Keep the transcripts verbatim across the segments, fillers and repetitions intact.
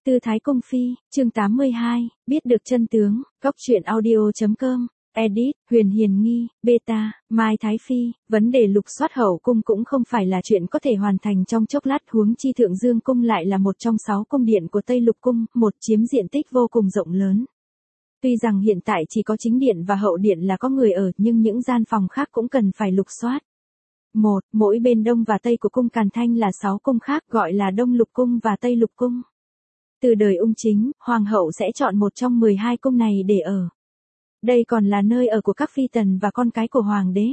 Tư Thái Cung Phi, chương tám mươi hai, biết được chân tướng, góc truyện audio.com, edit, Huyền Hiền Nghi, beta, Mai Thái Phi, vấn đề lục soát hậu cung cũng không phải là chuyện có thể hoàn thành trong chốc lát, huống chi Thượng Dương Cung lại là một trong sáu cung điện của Tây Lục Cung, một chiếm diện tích vô cùng rộng lớn. Tuy rằng hiện tại chỉ có chính điện và hậu điện là có người ở, nhưng những gian phòng khác cũng cần phải lục soát. Một, mỗi bên đông và tây của cung Càn Thanh là sáu cung khác gọi là Đông Lục Cung và Tây Lục Cung. Từ đời ung chính, hoàng hậu sẽ chọn một trong mười hai cung này để ở. Đây còn là nơi ở của các phi tần và con cái của hoàng đế.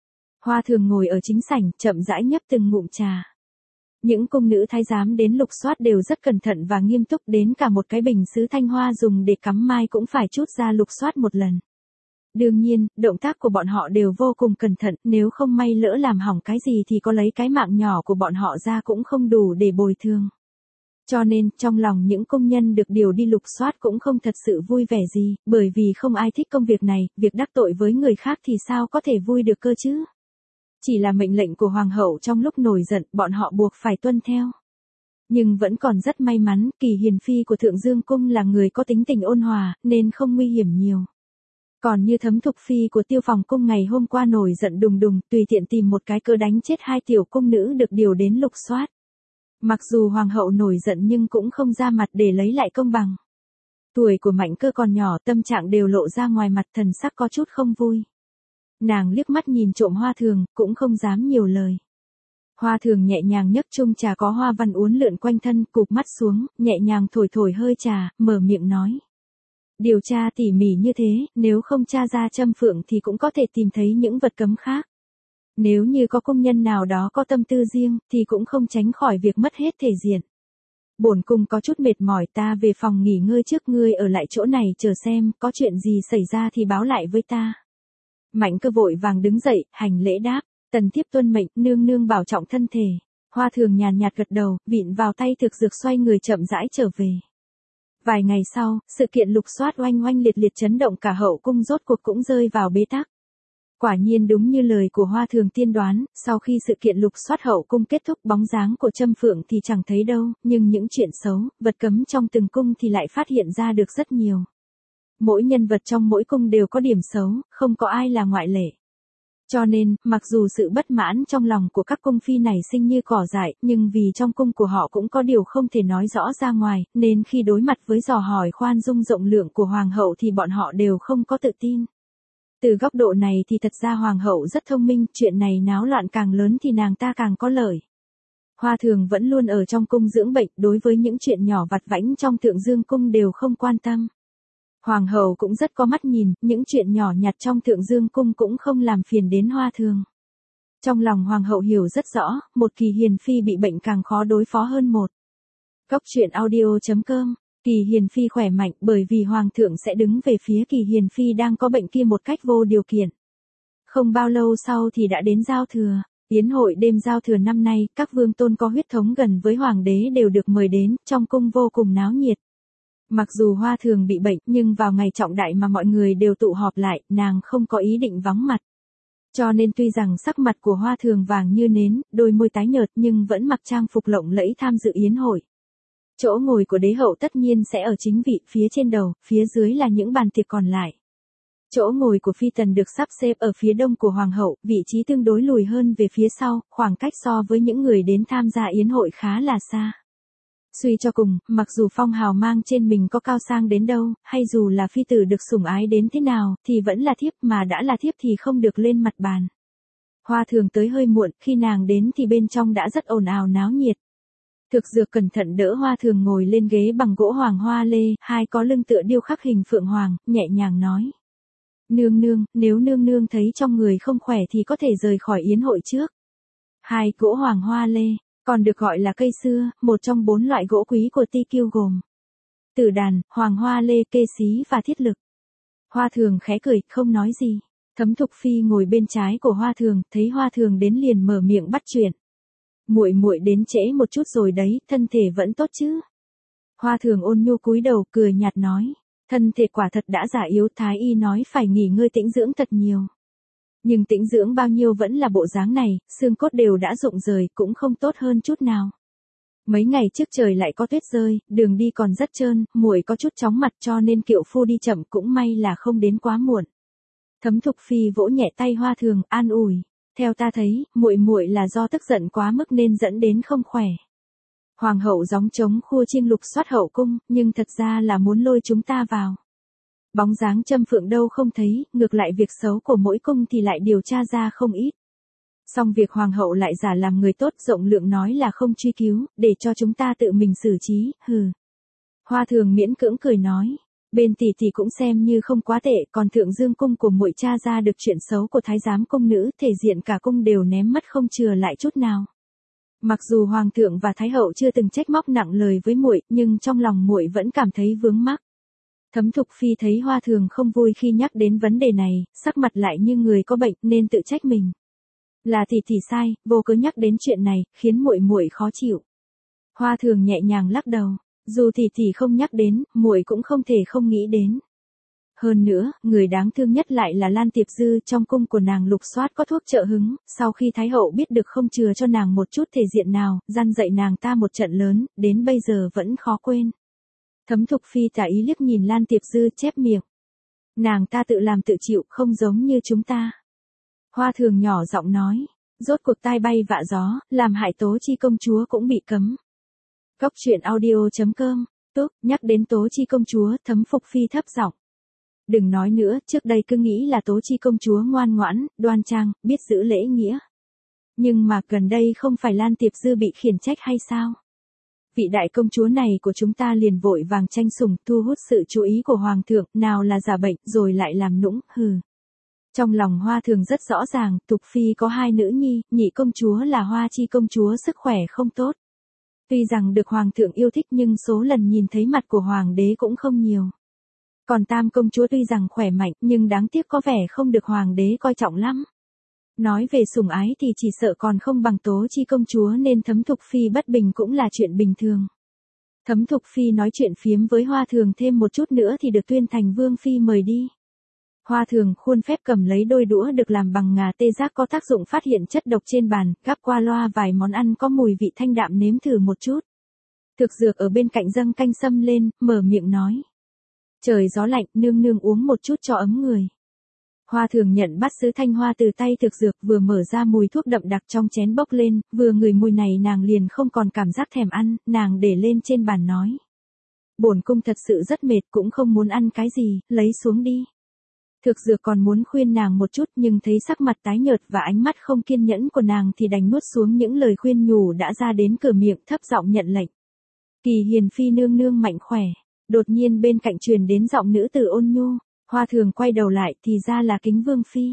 Hoa thường ngồi ở chính sảnh, chậm rãi nhấp từng ngụm trà. Những cung nữ thái giám đến lục soát đều rất cẩn thận và nghiêm túc, đến cả một cái bình sứ thanh hoa dùng để cắm mai cũng phải trút ra lục soát một lần. Đương nhiên, động tác của bọn họ đều vô cùng cẩn thận, nếu không may lỡ làm hỏng cái gì thì có lấy cái mạng nhỏ của bọn họ ra cũng không đủ để bồi thường. Cho nên, trong lòng những công nhân được điều đi lục soát cũng không thật sự vui vẻ gì, bởi vì không ai thích công việc này, việc đắc tội với người khác thì sao có thể vui được cơ chứ. Chỉ là mệnh lệnh của hoàng hậu trong lúc nổi giận, bọn họ buộc phải tuân theo. Nhưng vẫn còn rất may mắn, Kỳ Hiền Phi của Thượng Dương Cung là người có tính tình ôn hòa, nên không nguy hiểm nhiều. Còn như Thấm Thục Phi của Tiêu Phòng Cung ngày hôm qua nổi giận đùng đùng, tùy tiện tìm một cái cớ đánh chết hai tiểu cung nữ được điều đến lục soát. Mặc dù hoàng hậu nổi giận nhưng cũng không ra mặt để lấy lại công bằng. Tuổi của Mạnh Cơ còn nhỏ, tâm trạng đều lộ ra ngoài mặt, thần sắc có chút không vui. Nàng liếc mắt nhìn trộm Hoa Thường, cũng không dám nhiều lời. Hoa Thường nhẹ nhàng nhấc chung trà có hoa văn uốn lượn quanh thân, cụp mắt xuống, nhẹ nhàng thổi thổi hơi trà, mở miệng nói. Điều tra tỉ mỉ như thế, nếu không tra ra Trâm Phượng thì cũng có thể tìm thấy những vật cấm khác. Nếu như có công nhân nào đó có tâm tư riêng, thì cũng không tránh khỏi việc mất hết thể diện. Bổn cung có chút mệt mỏi, ta về phòng nghỉ ngơi trước, ngươi ở lại chỗ này chờ xem, có chuyện gì xảy ra thì báo lại với ta. Mạnh Cơ vội vàng đứng dậy, hành lễ đáp, tần thiếp tuân mệnh, nương nương bảo trọng thân thể. Hoa Thường nhàn nhạt gật đầu, vịn vào tay thực dược xoay người chậm rãi trở về. Vài ngày sau, sự kiện lục soát oanh oanh liệt liệt chấn động cả hậu cung rốt cuộc cũng rơi vào bế tắc. Quả nhiên đúng như lời của Hoa Thường tiên đoán, sau khi sự kiện lục soát hậu cung kết thúc, bóng dáng của Trâm Phượng thì chẳng thấy đâu, nhưng những chuyện xấu, vật cấm trong từng cung thì lại phát hiện ra được rất nhiều. Mỗi nhân vật trong mỗi cung đều có điểm xấu, không có ai là ngoại lệ. Cho nên, mặc dù sự bất mãn trong lòng của các cung phi này sinh như cỏ dại, nhưng vì trong cung của họ cũng có điều không thể nói rõ ra ngoài, nên khi đối mặt với dò hỏi khoan dung rộng lượng của hoàng hậu thì bọn họ đều không có tự tin. Từ góc độ này thì thật ra hoàng hậu rất thông minh, chuyện này náo loạn càng lớn thì nàng ta càng có lợi. Hoa Thường vẫn luôn ở trong cung dưỡng bệnh, đối với những chuyện nhỏ vặt vãnh trong Thượng Dương Cung đều không quan tâm. Hoàng hậu cũng rất có mắt nhìn, những chuyện nhỏ nhặt trong Thượng Dương Cung cũng không làm phiền đến Hoa Thường. Trong lòng hoàng hậu hiểu rất rõ, một Kỳ Hiền Phi bị bệnh càng khó đối phó hơn một. Góc truyện audio.com, Kỳ Hiền Phi khỏe mạnh bởi vì hoàng thượng sẽ đứng về phía Kỳ Hiền Phi đang có bệnh kia một cách vô điều kiện. Không bao lâu sau thì đã đến giao thừa. Yến hội đêm giao thừa năm nay, các vương tôn có huyết thống gần với hoàng đế đều được mời đến, trong cung vô cùng náo nhiệt. Mặc dù Hoa Thường bị bệnh, nhưng vào ngày trọng đại mà mọi người đều tụ họp lại, nàng không có ý định vắng mặt. Cho nên tuy rằng sắc mặt của Hoa Thường vàng như nến, đôi môi tái nhợt nhưng vẫn mặc trang phục lộng lẫy tham dự yến hội. Chỗ ngồi của đế hậu tất nhiên sẽ ở chính vị, phía trên đầu, phía dưới là những bàn tiệc còn lại. Chỗ ngồi của phi tần được sắp xếp ở phía đông của hoàng hậu, vị trí tương đối lùi hơn về phía sau, khoảng cách so với những người đến tham gia yến hội khá là xa. Suy cho cùng, mặc dù phong hào mang trên mình có cao sang đến đâu, hay dù là phi tử được sủng ái đến thế nào, thì vẫn là thiếp, mà đã là thiếp thì không được lên mặt bàn. Hoa Thường tới hơi muộn, khi nàng đến thì bên trong đã rất ồn ào náo nhiệt. Thực dược cẩn thận đỡ Hoa Thường ngồi lên ghế bằng gỗ hoàng hoa lê, hai có lưng tựa điêu khắc hình phượng hoàng, nhẹ nhàng nói. Nương nương, nếu nương nương thấy trong người không khỏe thì có thể rời khỏi yến hội trước. Hai gỗ hoàng hoa lê, còn được gọi là cây xưa, một trong bốn loại gỗ quý của Ti Kiêu gồm tử đàn, hoàng hoa lê, kê xí và thiết lực. Hoa Thường khẽ cười, không nói gì. Thấm Thục Phi ngồi bên trái của Hoa Thường, thấy Hoa Thường đến liền mở miệng bắt chuyện. Muội muội đến trễ một chút rồi đấy, thân thể vẫn tốt chứ? Hoa Thường ôn nhu cúi đầu, cười nhạt nói, thân thể quả thật đã già yếu, thái y nói phải nghỉ ngơi tĩnh dưỡng thật nhiều. Nhưng tĩnh dưỡng bao nhiêu vẫn là bộ dáng này, xương cốt đều đã rụng rời, cũng không tốt hơn chút nào. Mấy ngày trước trời lại có tuyết rơi, đường đi còn rất trơn, muội có chút chóng mặt cho nên kiệu phu đi chậm, cũng may là không đến quá muộn. Thấm Thục Phi vỗ nhẹ tay Hoa Thường, an ủi, theo ta thấy, muội muội là do tức giận quá mức nên dẫn đến không khỏe. Hoàng hậu gióng trống khua chiêng lục soát hậu cung, nhưng thật ra là muốn lôi chúng ta vào. Bóng dáng Trâm Phượng đâu không thấy, ngược lại việc xấu của mỗi cung thì lại điều tra ra không ít. Xong việc hoàng hậu lại giả làm người tốt, rộng lượng nói là không truy cứu, để cho chúng ta tự mình xử trí, hừ. Hoa Thường miễn cưỡng cười nói, bên tỷ tỷ cũng xem như không quá tệ, còn Thượng Dương cung của muội tra ra được chuyện xấu của thái giám cung nữ, thể diện cả cung đều ném mất không chừa lại chút nào. Mặc dù hoàng thượng và thái hậu chưa từng trách móc nặng lời với muội, nhưng trong lòng muội vẫn cảm thấy vướng mắc. Thấm Thục Phi thấy Hoa Thường không vui khi nhắc đến vấn đề này, sắc mặt lại như người có bệnh nên tự trách mình. Là tỷ tỷ sai, vô cớ nhắc đến chuyện này, khiến muội muội khó chịu. Hoa Thường nhẹ nhàng lắc đầu, dù tỷ tỷ không nhắc đến, muội cũng không thể không nghĩ đến. Hơn nữa, người đáng thương nhất lại là Lan Tiệp Dư, trong cung của nàng lục soát có thuốc trợ hứng, sau khi thái hậu biết được không chừa cho nàng một chút thể diện nào, gian dạy nàng ta một trận lớn, đến bây giờ vẫn khó quên. Thấm Thục Phi tả ý liếc nhìn Lan Tiệp Dư, chép miệng. Nàng ta tự làm tự chịu, không giống như chúng ta. Hoa Thường nhỏ giọng nói, rốt cuộc tai bay vạ gió, làm hại Tố Chi công chúa cũng bị cấm. Góc truyện audio chấm com, tốt, nhắc đến Tố Chi công chúa, Thấm Phục Phi thấp giọng. Đừng nói nữa, trước đây cứ nghĩ là Tố Chi công chúa ngoan ngoãn, đoan trang, biết giữ lễ nghĩa. Nhưng mà gần đây không phải Lan Tiệp Dư bị khiển trách hay sao? Vị đại công chúa này của chúng ta liền vội vàng tranh sủng, thu hút sự chú ý của hoàng thượng, nào là giả bệnh, rồi lại làm nũng, hừ. Trong lòng Hoa Thường rất rõ ràng, Thục Phi có hai nữ nhi, nhị công chúa là Hoa Chi công chúa sức khỏe không tốt. Tuy rằng được hoàng thượng yêu thích nhưng số lần nhìn thấy mặt của hoàng đế cũng không nhiều. Còn tam công chúa tuy rằng khỏe mạnh nhưng đáng tiếc có vẻ không được hoàng đế coi trọng lắm. Nói về sủng ái thì chỉ sợ còn không bằng Tố Chi công chúa nên Thấm Thục Phi bất bình cũng là chuyện bình thường. Thấm Thục Phi nói chuyện phiếm với Hoa Thường thêm một chút nữa thì được Tuyên Thành Vương Phi mời đi. Hoa Thường khuôn phép cầm lấy đôi đũa được làm bằng ngà tê giác có tác dụng phát hiện chất độc trên bàn, gắp qua loa vài món ăn có mùi vị thanh đạm nếm thử một chút. Thực dược ở bên cạnh dâng canh sâm lên, mở miệng nói. Trời gió lạnh, nương nương uống một chút cho ấm người. Hoa Thường nhận bát sứ thanh hoa từ tay thực dược, vừa mở ra mùi thuốc đậm đặc trong chén bốc lên, vừa ngửi mùi này nàng liền không còn cảm giác thèm ăn, nàng để lên trên bàn nói. Bổn cung thật sự rất mệt, cũng không muốn ăn cái gì, lấy xuống đi. Thực dược còn muốn khuyên nàng một chút nhưng thấy sắc mặt tái nhợt và ánh mắt không kiên nhẫn của nàng thì đành nuốt xuống những lời khuyên nhủ đã ra đến cửa miệng, thấp giọng nhận lệnh. Kỳ Hiền Phi nương nương mạnh khỏe. Đột nhiên bên cạnh truyền đến giọng nữ tử ôn nhu, Hoa Thường quay đầu lại thì ra là Kính Vương Phi.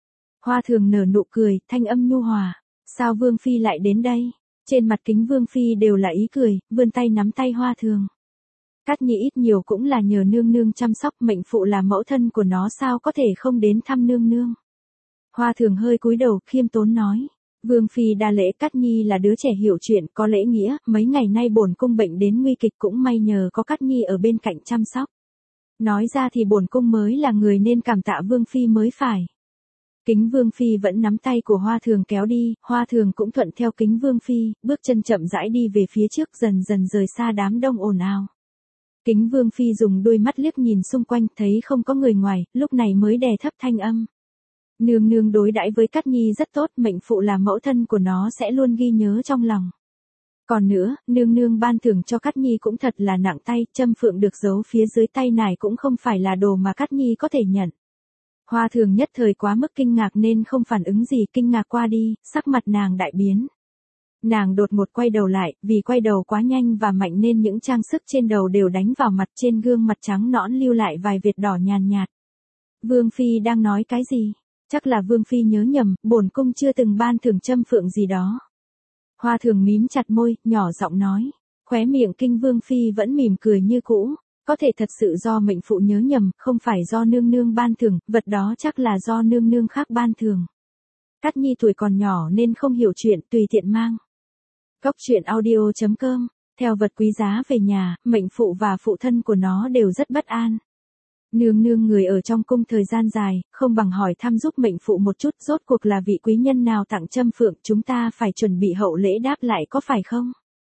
Hoa Thường nở nụ cười, thanh âm nhu hòa, sao Vương Phi lại đến đây? Trên mặt Kính Vương Phi đều là ý cười, vươn tay nắm tay Hoa Thường. Cát Nhi ít nhiều cũng là nhờ nương nương chăm sóc, mệnh phụ là mẫu thân của nó sao có thể không đến thăm nương nương. Hoa Thường hơi cúi đầu khiêm tốn nói. Vương Phi đa lễ, Cát Nhi là đứa trẻ hiểu chuyện, có lễ nghĩa, mấy ngày nay bổn cung bệnh đến nguy kịch cũng may nhờ có Cát Nhi ở bên cạnh chăm sóc. Nói ra thì bổn cung mới là người nên cảm tạ Vương Phi mới phải. Kính Vương Phi vẫn nắm tay của Hoa Thường kéo đi, Hoa Thường cũng thuận theo Kính Vương Phi, bước chân chậm rãi đi về phía trước, dần dần rời xa đám đông ồn ào. Kính Vương Phi dùng đôi mắt liếc nhìn xung quanh, thấy không có người ngoài, lúc này mới đè thấp thanh âm. Nương nương đối đãi với Cát Nhi rất tốt, mệnh phụ là mẫu thân của nó sẽ luôn ghi nhớ trong lòng. Còn nữa, nương nương ban thưởng cho Cát Nhi cũng thật là nặng tay, châm phượng được giấu phía dưới tay nải cũng không phải là đồ mà Cát Nhi có thể nhận. Hoa Thường nhất thời quá mức kinh ngạc nên không phản ứng gì, kinh ngạc qua đi, sắc mặt nàng đại biến. Nàng đột ngột quay đầu lại, vì quay đầu quá nhanh và mạnh nên những trang sức trên đầu đều đánh vào mặt, trên gương mặt trắng nõn lưu lại vài vệt đỏ nhàn nhạt. Vương Phi đang nói cái gì? Chắc là Vương Phi nhớ nhầm, bổn cung chưa từng ban thưởng châm phượng gì đó. Hoa Thường mím chặt môi, nhỏ giọng nói. Khóe miệng Kinh Vương Phi vẫn mỉm cười như cũ. Có thể thật sự do mệnh phụ nhớ nhầm, không phải do nương nương ban thưởng, vật đó chắc là do nương nương khác ban thưởng. Cát Nhi tuổi còn nhỏ nên không hiểu chuyện, tùy tiện mang. Góc truyện audio chấm com, theo vật quý giá về nhà, mệnh phụ và phụ thân của nó đều rất bất an. Nương nương người ở trong cung thời gian dài, không bằng hỏi thăm giúp mệnh phụ một chút, rốt cuộc là vị quý nhân nào tặng châm phượng, chúng ta phải chuẩn bị hậu lễ đáp lại có phải không?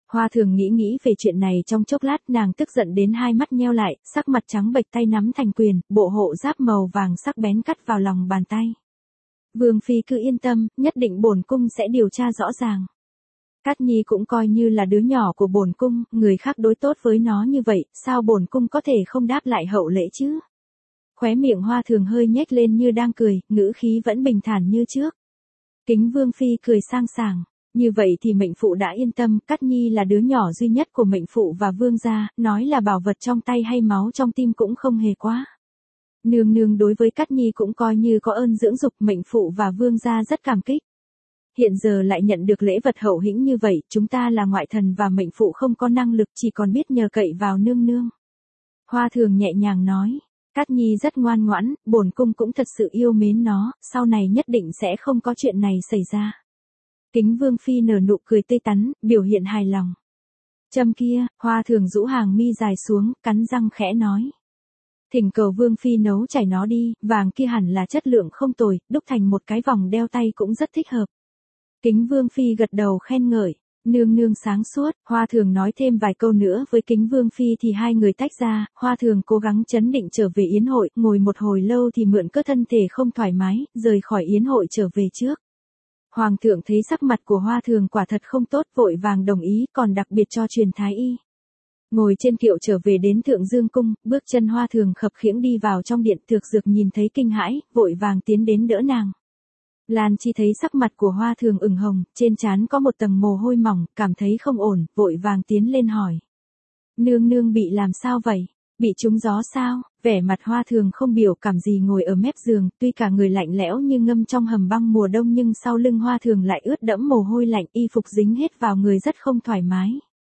Hoa thường nghĩ nghĩ về chuyện này trong chốc lát, nàng tức giận đến hai mắt nheo lại, sắc mặt trắng bệch, tay nắm thành quyền, bộ hộ giáp màu vàng sắc bén cắt vào lòng bàn tay. Vương phi cứ yên tâm, nhất định bổn cung sẽ điều tra rõ ràng. Cát Nhi cũng coi như là đứa nhỏ của bổn cung, người khác đối tốt với nó như vậy, sao bổn cung có thể không đáp lại hậu lễ chứ? Khóe miệng Hoa thường hơi nhếch lên như đang cười, ngữ khí vẫn bình thản như trước. Kính Vương phi cười sang sảng. Như vậy thì mệnh phụ đã yên tâm, Cát Nhi là đứa nhỏ duy nhất của mệnh phụ và vương gia, nói là bảo vật trong tay hay máu trong tim cũng không hề quá. Nương nương đối với Cát Nhi cũng coi như có ơn dưỡng dục, mệnh phụ và vương gia rất cảm kích. Hiện giờ lại nhận được lễ vật hậu hĩnh như vậy, chúng ta là ngoại thần và mệnh phụ không có năng lực, chỉ còn biết nhờ cậy vào nương nương. Hoa thường nhẹ nhàng nói, Cát Nhi rất ngoan ngoãn, bổn cung cũng thật sự yêu mến nó, sau này nhất định sẽ không có chuyện này xảy ra. Kính Vương phi nở nụ cười tươi tắn, biểu hiện hài lòng. Châm kia, Hoa thường rũ hàng mi dài xuống, cắn răng khẽ nói. Thỉnh cầu Vương phi nấu chảy nó đi, vàng kia hẳn là chất lượng không tồi, đúc thành một cái vòng đeo tay cũng rất thích hợp. Kính Vương phi gật đầu khen ngợi, nương nương sáng suốt. Hoa thường nói thêm vài câu nữa với Kính Vương phi thì hai người tách ra, Hoa thường cố gắng trấn định trở về yến hội, ngồi một hồi lâu thì mượn cớ thân thể không thoải mái, rời khỏi yến hội trở về trước. Hoàng thượng thấy sắc mặt của Hoa thường quả thật không tốt, vội vàng đồng ý, còn đặc biệt cho truyền thái y. Ngồi trên kiệu trở về đến Thượng Dương cung, bước chân Hoa thường khập khiễng đi vào trong điện, Thược Dược nhìn thấy kinh hãi, vội vàng tiến đến đỡ nàng. Lan Chi thấy sắc mặt của Hoa thường ửng hồng, trên trán có một tầng mồ hôi mỏng, cảm thấy không ổn, vội vàng tiến lên hỏi. Nương nương bị làm sao vậy? Bị trúng gió sao? Vẻ mặt Hoa thường không biểu cảm gì, ngồi ở mép giường, tuy cả người lạnh lẽo như ngâm trong hầm băng mùa đông nhưng sau lưng Hoa thường lại ướt đẫm mồ hôi lạnh, y phục dính hết vào người rất không thoải mái.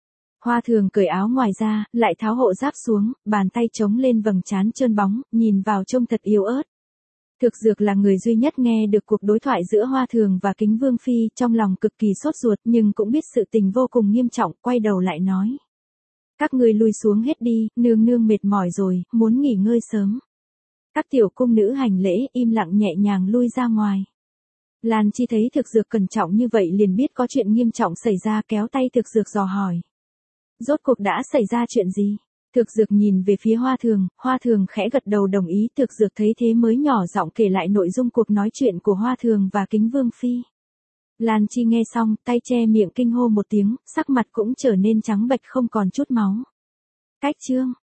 Hoa thường cởi áo ngoài ra, lại tháo hộ giáp xuống, bàn tay chống lên vầng trán trơn bóng, nhìn vào trông thật yếu ớt. Thực Dược là người duy nhất nghe được cuộc đối thoại giữa Hoa thường và Kính Vương phi, trong lòng cực kỳ sốt ruột nhưng cũng biết sự tình vô cùng nghiêm trọng, quay đầu lại nói. Các ngươi lui xuống hết đi, nương nương mệt mỏi rồi, muốn nghỉ ngơi sớm. Các tiểu cung nữ hành lễ, im lặng nhẹ nhàng lui ra ngoài. Lan Chi thấy Thực Dược cẩn trọng như vậy liền biết có chuyện nghiêm trọng xảy ra, kéo tay Thực Dược dò hỏi. Rốt cuộc đã xảy ra chuyện gì? Thực Dược nhìn về phía Hoa thường, Hoa thường khẽ gật đầu đồng ý, Thực Dược thấy thế mới nhỏ giọng kể lại nội dung cuộc nói chuyện của Hoa thường và Kính Vương phi. Lan Chi nghe xong, tay che miệng kinh hô một tiếng, sắc mặt cũng trở nên trắng bệch không còn chút máu. Cách chương